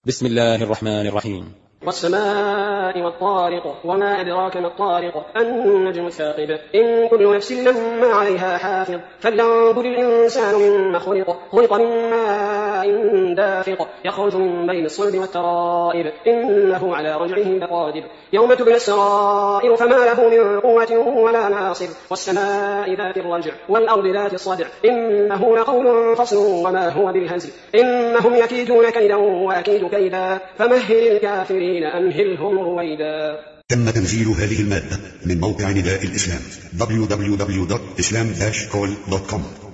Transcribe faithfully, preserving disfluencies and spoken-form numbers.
بسم الله الرحمن الرحيم. والسماء والطارق وما أدراك ما الطارق النجم الثاقب إن كل نفس لما عليها حافظ فلينظر الإنسان مما خلق خلق من ماء دافق يخرج من بين الصلب والترائب إنه على رجعه لقادر يوم تبلى السرائر فما له من قوة ولا ناصر والسماء ذات الرجع والأرض ذات الصدع إنه لقول فصل وما هو بالهزل إنهم يكيدون كيدا وأكيد كيدا فمهل الكافرين أمهلهم رويدا. تم تنزيل هذه المادة من موقع نداء الإسلام دبليو دبليو دبليو دوت إسلام داش كول دوت كوم.